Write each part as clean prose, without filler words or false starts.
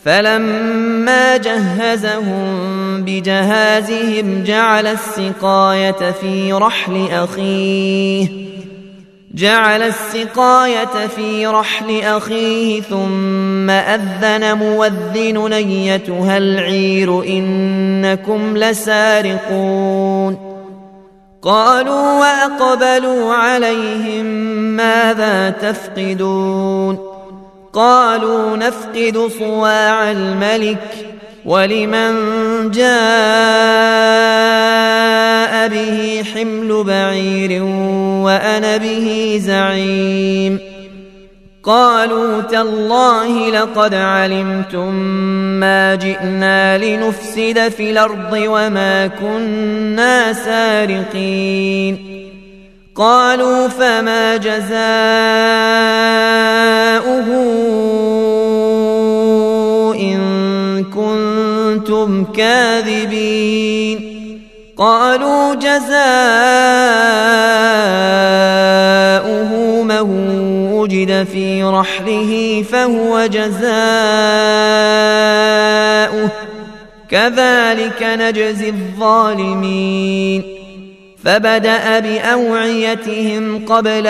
فلما جهزهم بجهازهم جعل السقاية في رحل أخيه ثم أذن مؤذن أيتها العير إنكم لسارقون قالوا وأقبلوا عليهم ماذا تفقدون قالوا نفقد صواع الملك ولمن جاء به حمل بعير وأنا به زعيم قالوا تالله لقد علمتم ما جئنا لنفسد في الأرض وما كنا سارقين قالوا فما جزاؤه إن كنتم كاذبين قالوا جزاؤه من وجد في رحله فهو جزاؤه كذلك نجزي الظالمين فبدأ بأوعيتهم قبل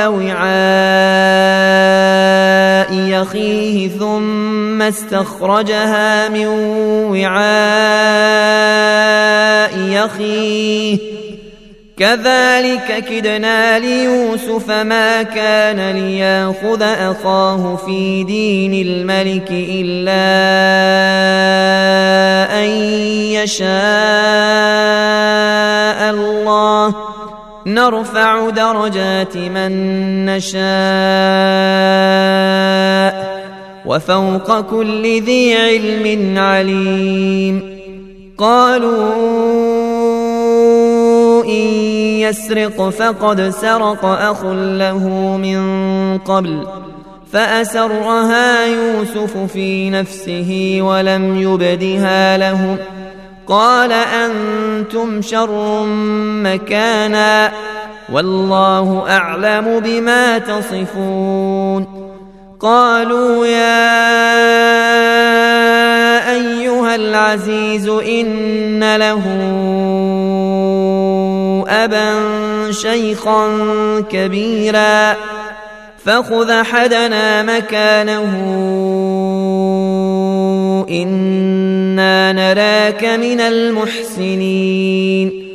وعاء أخيه ثم استخرجها من وعاء أخيه كذلك كدنا ليوسف ما كان ليأخذ أخاه في دين الملك إلا أن يشاء الله نرفع درجات من نشاء وفوق كل ذي علم عليم قالوا إن يسرق فقد سرق أخ له من قبل فأسرها يوسف في نفسه ولم يبدها لهم قال أنتم شر مكانا والله أعلم بما تصفون قالوا يا أيها العزيز إن له أبا شيخا كبيرا فخذ أحدنا مكانه إنا نراك من المحسنين